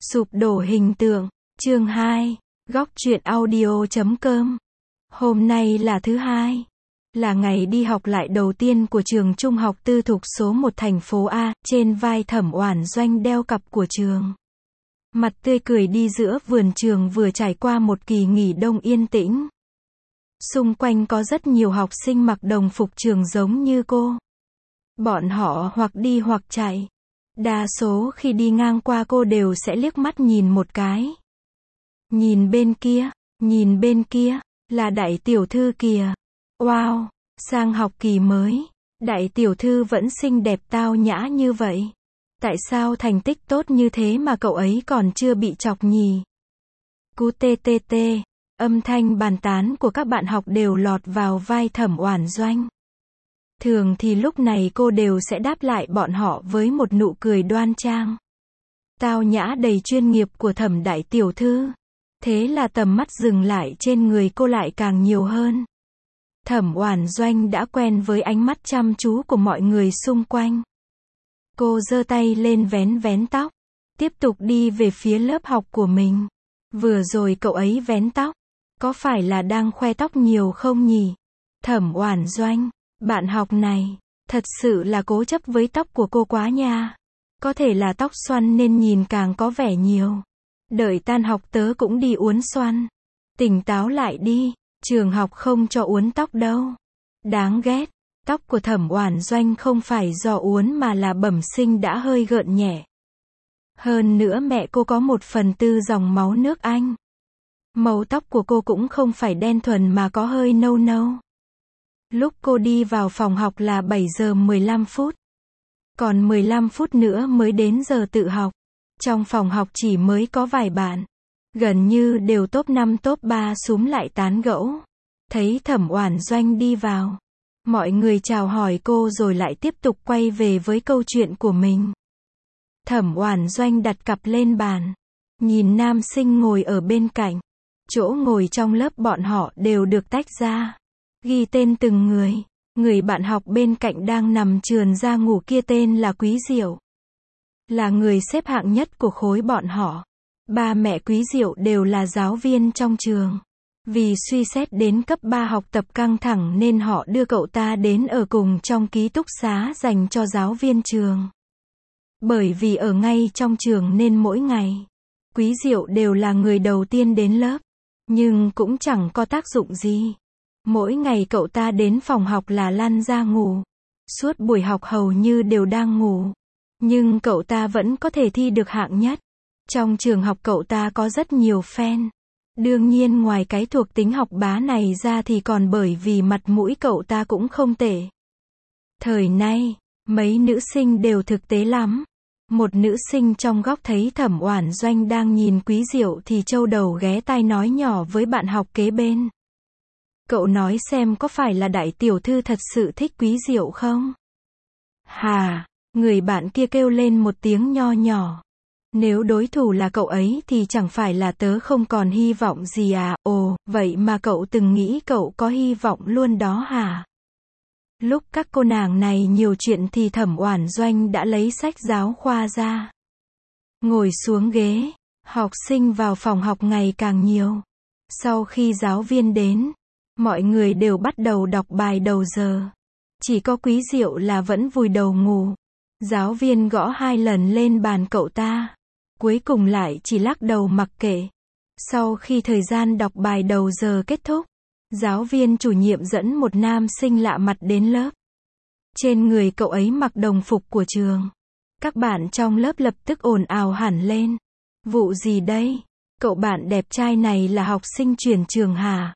Sụp đổ hình tượng, chương 2, góc truyện audio.com. Hôm nay là thứ hai, là ngày đi học lại đầu tiên của trường trung học tư thục số 1 thành phố A, trên vai Thẩm Oản Doanh đeo cặp của trường. Mặt tươi cười đi giữa vườn trường vừa trải qua một kỳ nghỉ đông yên tĩnh. Xung quanh có rất nhiều học sinh mặc đồng phục trường giống như cô. Bọn họ hoặc đi hoặc chạy. Đa số khi đi ngang qua cô đều sẽ liếc mắt nhìn một cái. Nhìn bên kia, là đại tiểu thư kìa. Wow, sang học kỳ mới, đại tiểu thư vẫn xinh đẹp tao nhã như vậy. Tại sao thành tích tốt như thế mà cậu ấy còn chưa bị chọc nhì? Cú tê tê tê, âm thanh bàn tán của các bạn học đều lọt vào vai Thẩm Oản Doanh. Thường thì lúc này cô đều sẽ đáp lại bọn họ với một nụ cười đoan trang, tao nhã đầy chuyên nghiệp của Thẩm đại tiểu thư. Thế là tầm mắt dừng lại trên người cô lại càng nhiều hơn. Thẩm Oản Doanh đã quen với ánh mắt chăm chú của mọi người xung quanh. Cô giơ tay lên vén vén tóc, tiếp tục đi về phía lớp học của mình. Vừa rồi cậu ấy vén tóc, có phải là đang khoe tóc nhiều không nhỉ? Thẩm Oản Doanh, bạn học này, thật sự là cố chấp với tóc của cô quá nha. Có thể là tóc xoăn nên nhìn càng có vẻ nhiều. Đợi tan học tớ cũng đi uốn xoăn. Tỉnh táo lại đi, trường học không cho uốn tóc đâu. Đáng ghét, tóc của Thẩm Oản Doanh không phải do uốn mà là bẩm sinh đã hơi gợn nhẹ. Hơn nữa mẹ cô có 1/4 dòng máu nước Anh. Màu tóc của cô cũng không phải đen thuần mà có hơi nâu nâu. Lúc cô đi vào phòng học là 7 giờ 15 phút. Còn 15 phút nữa mới đến giờ tự học. Trong phòng học chỉ mới có vài bạn. Gần như đều top 5 top 3 xúm lại tán gẫu. Thấy Thẩm Oản Doanh đi vào. Mọi người chào hỏi cô rồi lại tiếp tục quay về với câu chuyện của mình. Thẩm Oản Doanh đặt cặp lên bàn. Nhìn nam sinh ngồi ở bên cạnh. Chỗ ngồi trong lớp bọn họ đều được tách ra. Ghi tên từng người. Người bạn học bên cạnh đang nằm chườn ra ngủ kia tên là Quý Diệu. Là người xếp hạng nhất của khối bọn họ. Ba mẹ Quý Diệu đều là giáo viên trong trường. Vì suy xét đến cấp 3 học tập căng thẳng nên họ đưa cậu ta đến ở cùng trong ký túc xá dành cho giáo viên trường. Bởi vì ở ngay trong trường nên mỗi ngày, Quý Diệu đều là người đầu tiên đến lớp. Nhưng cũng chẳng có tác dụng gì. Mỗi ngày cậu ta đến phòng học là lăn ra ngủ. Suốt buổi học hầu như đều đang ngủ. Nhưng cậu ta vẫn có thể thi được hạng nhất. Trong trường học cậu ta có rất nhiều fan. Đương nhiên ngoài cái thuộc tính học bá này ra thì còn bởi vì mặt mũi cậu ta cũng không tệ. Thời nay, mấy nữ sinh đều thực tế lắm. Một nữ sinh trong góc thấy Thẩm Oản Doanh đang nhìn Quý Diệu thì châu đầu ghé tai nói nhỏ với bạn học kế bên. Cậu nói xem có phải là đại tiểu thư thật sự thích Quý Diệu không? Hà, người bạn kia kêu lên một tiếng nho nhỏ. Nếu đối thủ là cậu ấy thì chẳng phải là tớ không còn hy vọng gì à? Ồ, vậy mà cậu từng nghĩ cậu có hy vọng luôn đó hả? Lúc các cô nàng này nhiều chuyện thì Thẩm Oản Doanh đã lấy sách giáo khoa ra. Ngồi xuống ghế, học sinh vào phòng học ngày càng nhiều. Sau khi giáo viên đến, mọi người đều bắt đầu đọc bài đầu giờ. Chỉ có Quý Diệu là vẫn vùi đầu ngủ. Giáo viên gõ 2 lần lên bàn cậu ta. Cuối cùng lại chỉ lắc đầu mặc kệ. Sau khi thời gian đọc bài đầu giờ kết thúc, giáo viên chủ nhiệm dẫn một nam sinh lạ mặt đến lớp. Trên người cậu ấy mặc đồng phục của trường. Các bạn trong lớp lập tức ồn ào hẳn lên. Vụ gì đây? Cậu bạn đẹp trai này là học sinh chuyển trường hả?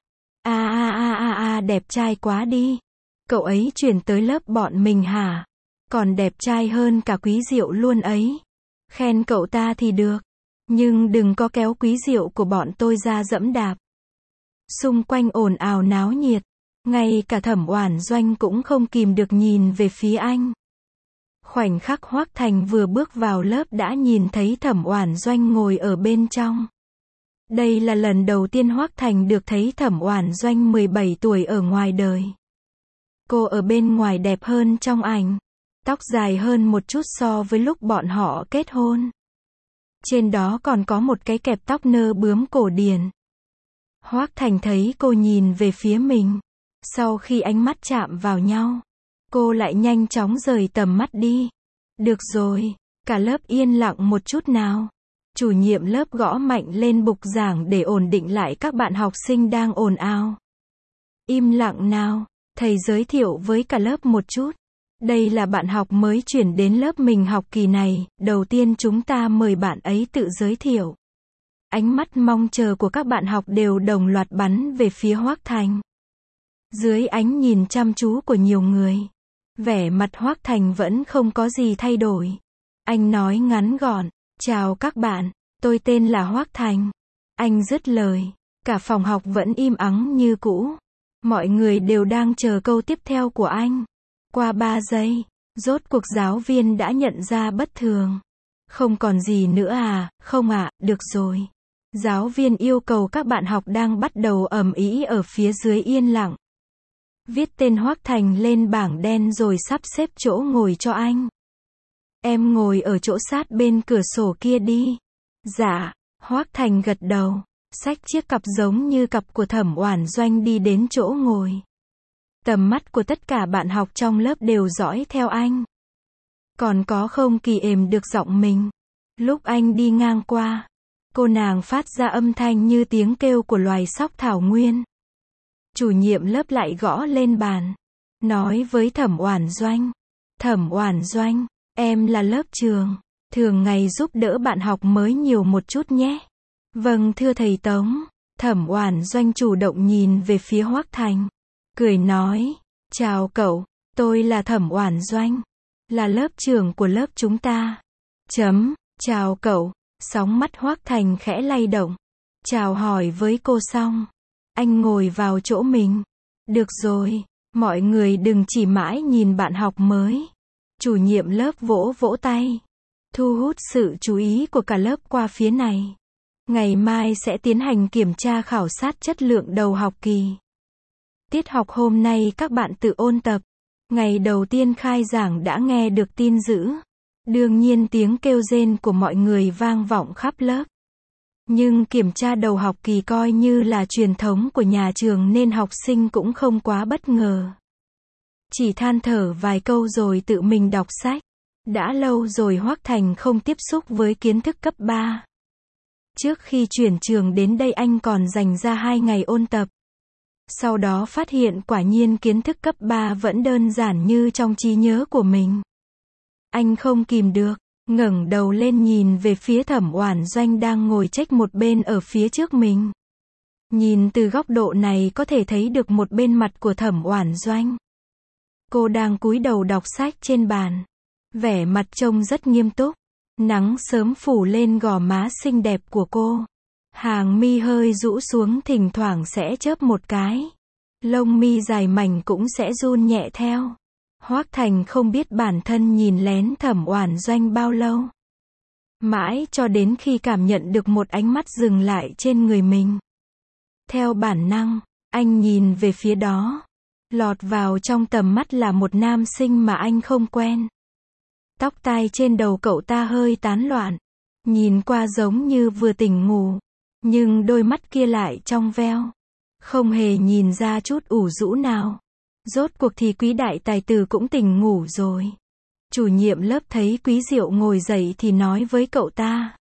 Đẹp trai quá đi. Cậu ấy chuyển tới lớp bọn mình hả? Còn đẹp trai hơn cả Quý Diệu luôn ấy. Khen cậu ta thì được. Nhưng đừng có kéo Quý Diệu của bọn tôi ra giẫm đạp. Xung quanh ồn ào náo nhiệt. Ngay cả Thẩm Oản Doanh cũng không kìm được nhìn về phía anh. Khoảnh khắc Hoắc Thành vừa bước vào lớp đã nhìn thấy Thẩm Oản Doanh ngồi ở bên trong. Đây là lần đầu tiên Hoắc Thành được thấy Thẩm Oản Doanh 17 tuổi ở ngoài đời. Cô ở bên ngoài đẹp hơn trong ảnh. Tóc dài hơn một chút so với lúc bọn họ kết hôn. Trên đó còn có một cái kẹp tóc nơ bướm cổ điển. Hoác Thành thấy cô nhìn về phía mình. Sau khi ánh mắt chạm vào nhau, cô lại nhanh chóng rời tầm mắt đi. Được rồi, cả lớp yên lặng một chút nào. Chủ nhiệm lớp gõ mạnh lên bục giảng để ổn định lại các bạn học sinh đang ồn ào. Im lặng nào, thầy giới thiệu với cả lớp một chút. Đây là bạn học mới chuyển đến lớp mình học kỳ này, đầu tiên chúng ta mời bạn ấy tự giới thiệu. Ánh mắt mong chờ của các bạn học đều đồng loạt bắn về phía Hoác Thành. Dưới ánh nhìn chăm chú của nhiều người, vẻ mặt Hoác Thành vẫn không có gì thay đổi. Anh nói ngắn gọn, chào các bạn, tôi tên là Hoác Thành. Anh dứt lời, cả phòng học vẫn im ắng như cũ. Mọi người đều đang chờ câu tiếp theo của anh. Qua 3 giây, rốt cuộc giáo viên đã nhận ra bất thường. Không còn gì nữa à, không ạ, được rồi. Giáo viên yêu cầu các bạn học đang bắt đầu ầm ĩ ở phía dưới yên lặng. Viết tên Hoác Thành lên bảng đen rồi sắp xếp chỗ ngồi cho anh. Em ngồi ở chỗ sát bên cửa sổ kia đi. Dạ, Hoác Thành gật đầu, xách chiếc cặp giống như cặp của Thẩm Oản Doanh đi đến chỗ ngồi. Tầm mắt của tất cả bạn học trong lớp đều dõi theo anh. Còn có không kỳ ềm được giọng mình. Lúc anh đi ngang qua, cô nàng phát ra âm thanh như tiếng kêu của loài sóc thảo nguyên. Chủ nhiệm lớp lại gõ lên bàn, nói với Thẩm Oản Doanh. Thẩm Oản Doanh, em là lớp trường, thường ngày giúp đỡ bạn học mới nhiều một chút nhé. Vâng thưa thầy Tống. Thẩm Oản Doanh chủ động nhìn về phía Hoác Thành, cười nói, chào cậu, tôi là Thẩm Oản Doanh, là lớp trưởng của lớp chúng ta. Chào cậu. Sóng mắt Hoác Thành khẽ lay động. Chào hỏi với cô xong, anh ngồi vào chỗ mình. Được rồi, mọi người đừng chỉ mãi nhìn bạn học mới. Chủ nhiệm lớp vỗ vỗ tay, thu hút sự chú ý của cả lớp qua phía này. Ngày mai sẽ tiến hành kiểm tra khảo sát chất lượng đầu học kỳ. Tiết học hôm nay các bạn tự ôn tập. Ngày đầu tiên khai giảng đã nghe được tin dữ. Đương nhiên tiếng kêu rên của mọi người vang vọng khắp lớp. Nhưng kiểm tra đầu học kỳ coi như là truyền thống của nhà trường nên học sinh cũng không quá bất ngờ. Chỉ than thở vài câu rồi tự mình đọc sách. Đã lâu rồi Hoác Thành không tiếp xúc với kiến thức cấp 3. Trước khi chuyển trường đến đây anh còn dành ra 2 ngày ôn tập. Sau đó phát hiện quả nhiên kiến thức cấp 3 vẫn đơn giản như trong trí nhớ của mình. Anh không kìm được, ngẩng đầu lên nhìn về phía Thẩm Oản Doanh đang ngồi chếch một bên ở phía trước mình. Nhìn từ góc độ này có thể thấy được một bên mặt của Thẩm Oản Doanh. Cô đang cúi đầu đọc sách trên bàn. Vẻ mặt trông rất nghiêm túc. Nắng sớm phủ lên gò má xinh đẹp của cô. Hàng mi hơi rũ xuống thỉnh thoảng sẽ chớp một cái. Lông mi dài mảnh cũng sẽ run nhẹ theo. Hoác Thành không biết bản thân nhìn lén Thẩm Oản Doanh bao lâu. Mãi cho đến khi cảm nhận được một ánh mắt dừng lại trên người mình. Theo bản năng, anh nhìn về phía đó. Lọt vào trong tầm mắt là một nam sinh mà anh không quen. Tóc tai trên đầu cậu ta hơi tán loạn. Nhìn qua giống như vừa tỉnh ngủ. Nhưng đôi mắt kia lại trong veo. Không hề nhìn ra chút ủ rũ nào. Rốt cuộc thì Quý đại tài tử cũng tỉnh ngủ rồi. Chủ nhiệm lớp thấy Quý Diệu ngồi dậy thì nói với cậu ta.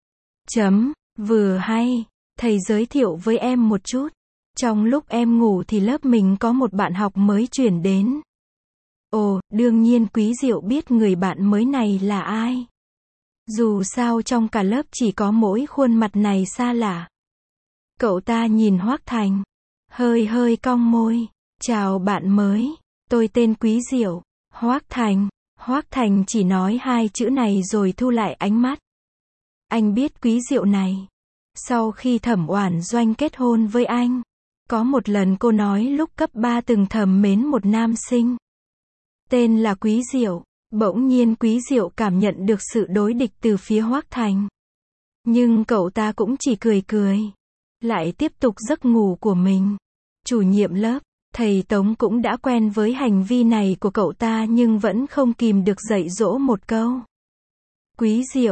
Vừa hay, thầy giới thiệu với em một chút. Trong lúc em ngủ thì lớp mình có một bạn học mới chuyển đến. Ồ, đương nhiên Quý Diệu biết người bạn mới này là ai. Dù sao trong cả lớp chỉ có mỗi khuôn mặt này xa lạ. Cậu ta nhìn Hoác Thành, hơi cong môi. Chào bạn mới, tôi tên Quý Diệu. Hoác Thành chỉ nói 2 chữ này rồi thu lại ánh mắt. Anh biết Quý Diệu này. Sau khi Thẩm Oản Doanh kết hôn với anh, có một lần cô nói lúc cấp 3 từng thầm mến một nam sinh. Tên là Quý Diệu. Bỗng nhiên Quý Diệu cảm nhận được sự đối địch từ phía Hoác Thành. Nhưng cậu ta cũng chỉ cười. Lại tiếp tục giấc ngủ của mình. Chủ nhiệm lớp, thầy Tống cũng đã quen với hành vi này của cậu ta nhưng vẫn không kìm được dạy dỗ một câu. Quý Diệu,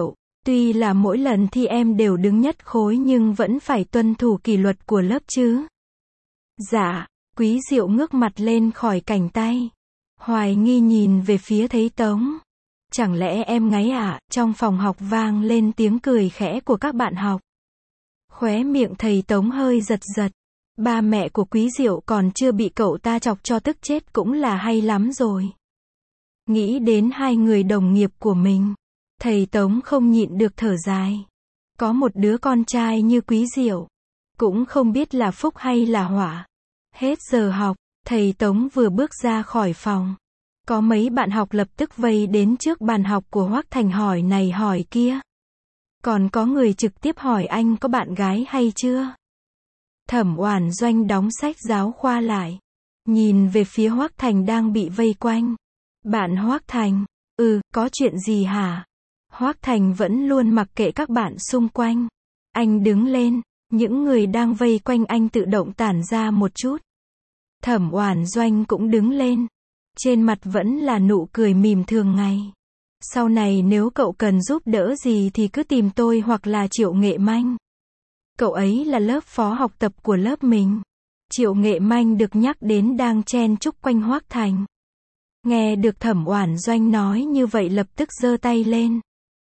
Tuy là mỗi lần thi em đều đứng nhất khối nhưng vẫn phải tuân thủ kỷ luật của lớp chứ. Dạ, Quý Diệu ngước mặt lên khỏi cành tay. Hoài nghi nhìn về phía Thầy Tống. Chẳng lẽ em ngáy à? Trong phòng học vang lên tiếng cười khẽ của các bạn học. Khóe miệng thầy Tống hơi giật giật. Ba mẹ của Quý Diệu còn chưa bị cậu ta chọc cho tức chết cũng là hay lắm rồi. Nghĩ đến hai người đồng nghiệp của mình, thầy Tống không nhịn được thở dài. Có một đứa con trai như Quý Diệu, cũng không biết là phúc hay là họa. Hết giờ học, thầy Tống vừa bước ra khỏi phòng. Có mấy bạn học lập tức vây đến trước bàn học của Hoắc Thành hỏi này hỏi kia. Còn có người trực tiếp hỏi anh có bạn gái hay chưa. Thẩm Oản Doanh đóng sách giáo khoa lại, nhìn về phía Hoắc Thành đang bị vây quanh. Bạn Hoắc Thành, có chuyện gì hả? Hoắc Thành vẫn luôn mặc kệ các bạn xung quanh. Anh đứng lên, những người đang vây quanh anh tự động tản ra một chút. Thẩm Oản Doanh cũng đứng lên. Trên mặt vẫn là nụ cười mỉm thường ngày. Sau này nếu cậu cần giúp đỡ gì thì cứ tìm tôi hoặc là Triệu Nghệ Manh. Cậu ấy là lớp phó học tập của lớp mình. Triệu Nghệ Manh được nhắc đến đang chen chúc quanh Hoắc Thành. Nghe được Thẩm Oản Doanh nói như vậy lập tức giơ tay lên.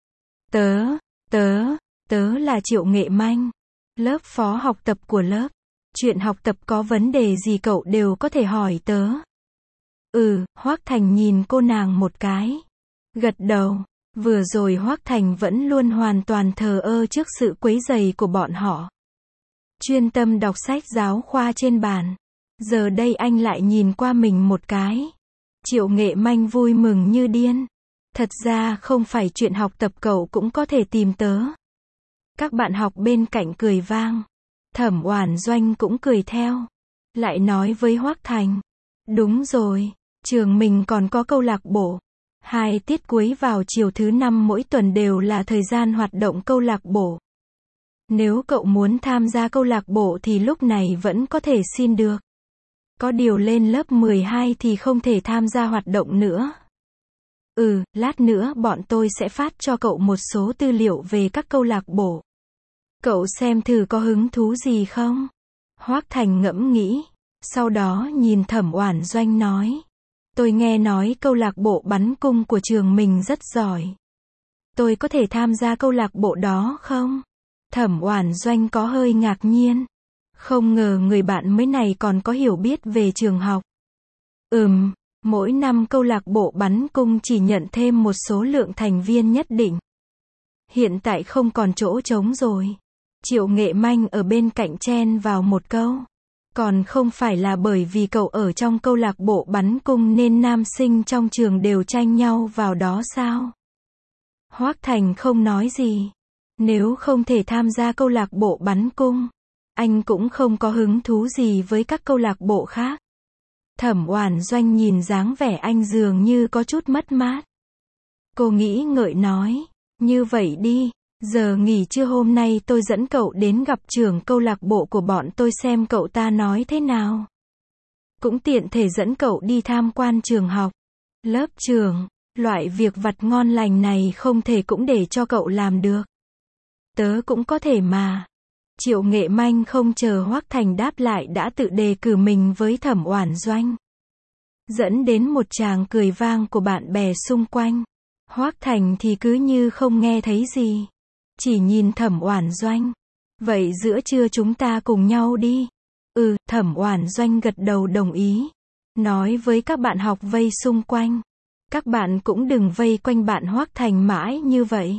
Tớ là Triệu Nghệ Manh, lớp phó học tập của lớp. Chuyện học tập có vấn đề gì cậu đều có thể hỏi tớ. Hoắc Thành nhìn cô nàng một cái. Gật đầu. Vừa rồi Hoắc Thành vẫn luôn hoàn toàn thờ ơ trước sự quấy rầy của bọn họ. Chuyên tâm đọc sách giáo khoa trên bàn. Giờ đây anh lại nhìn qua mình một cái. Triệu Nghệ Manh vui mừng như điên. Thật ra không phải chuyện học tập cậu cũng có thể tìm tớ. Các bạn học bên cạnh cười vang. Thẩm Oản Doanh cũng cười theo. Lại nói với Hoắc Thành. Đúng rồi, trường mình còn có câu lạc bộ. 2 tiết cuối vào chiều thứ 5 mỗi tuần đều là thời gian hoạt động câu lạc bộ. Nếu cậu muốn tham gia câu lạc bộ thì lúc này vẫn có thể xin được. Có điều lên lớp 12 thì không thể tham gia hoạt động nữa. Lát nữa bọn tôi sẽ phát cho cậu một số tư liệu về các câu lạc bộ. Cậu xem thử có hứng thú gì không? Hoắc Thành ngẫm nghĩ. Sau đó nhìn Thẩm Oản Doanh nói. Tôi nghe nói câu lạc bộ bắn cung của trường mình rất giỏi. Tôi có thể tham gia câu lạc bộ đó không? Thẩm Oản Doanh có hơi ngạc nhiên. Không ngờ người bạn mới này còn có hiểu biết về trường học. Mỗi năm câu lạc bộ bắn cung chỉ nhận thêm một số lượng thành viên nhất định. Hiện tại không còn chỗ trống rồi. Triệu Nghệ Manh ở bên cạnh chen vào một câu. Còn không phải là bởi vì cậu ở trong câu lạc bộ bắn cung nên nam sinh trong trường đều tranh nhau vào đó sao? Hoắc Thành không nói gì. Nếu không thể tham gia câu lạc bộ bắn cung, anh cũng không có hứng thú gì với các câu lạc bộ khác. Thẩm Oản Doanh nhìn dáng vẻ anh dường như có chút mất mát. Cô nghĩ ngợi nói, như vậy đi, giờ nghỉ trưa hôm nay tôi dẫn cậu đến gặp trưởng câu lạc bộ của bọn tôi xem cậu ta nói thế nào. Cũng tiện thể dẫn cậu đi tham quan trường học, lớp trường, loại việc vặt ngon lành này không thể cũng để cho cậu làm được. Tớ cũng có thể mà. Triệu Nghệ Manh không chờ Hoắc Thành đáp lại đã tự đề cử mình với Thẩm Oản Doanh. Dẫn đến một tràng cười vang của bạn bè xung quanh. Hoắc Thành thì cứ như không nghe thấy gì. Chỉ nhìn Thẩm Oản Doanh. Vậy giữa trưa chúng ta cùng nhau đi. Thẩm Oản Doanh gật đầu đồng ý. Nói với các bạn học vây xung quanh. Các bạn cũng đừng vây quanh bạn Hoắc Thành mãi như vậy.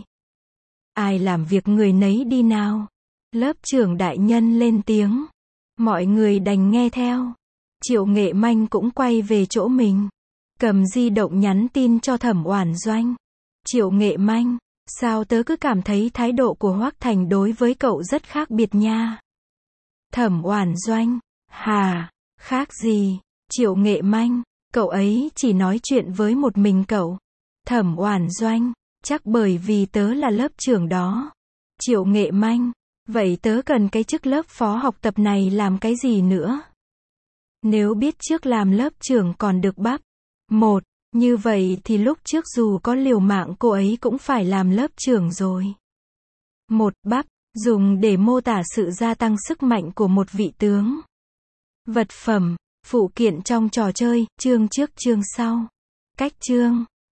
Ai làm việc người nấy đi nào. Lớp trưởng đại nhân lên tiếng. Mọi người đành nghe theo. Triệu Nghệ Manh cũng quay về chỗ mình. Cầm di động nhắn tin cho Thẩm Oản Doanh. Triệu Nghệ Manh, sao tớ cứ cảm thấy thái độ của Hoắc Thành đối với cậu rất khác biệt nha. Thẩm Oản Doanh, khác gì? Triệu Nghệ Manh, cậu ấy chỉ nói chuyện với một mình cậu. Thẩm Oản Doanh, chắc bởi vì tớ là lớp trưởng đó. Triệu Nghệ Manh, vậy tớ cần cái chức lớp phó học tập này làm cái gì nữa? Nếu biết trước làm lớp trưởng còn được bắp. Như vậy thì lúc trước dù có liều mạng cô ấy cũng phải làm lớp trưởng rồi. 1. Bắp, dùng để mô tả sự gia tăng sức mạnh của một vị tướng. Vật phẩm, phụ kiện trong trò chơi, chương trước chương sau. Cách chương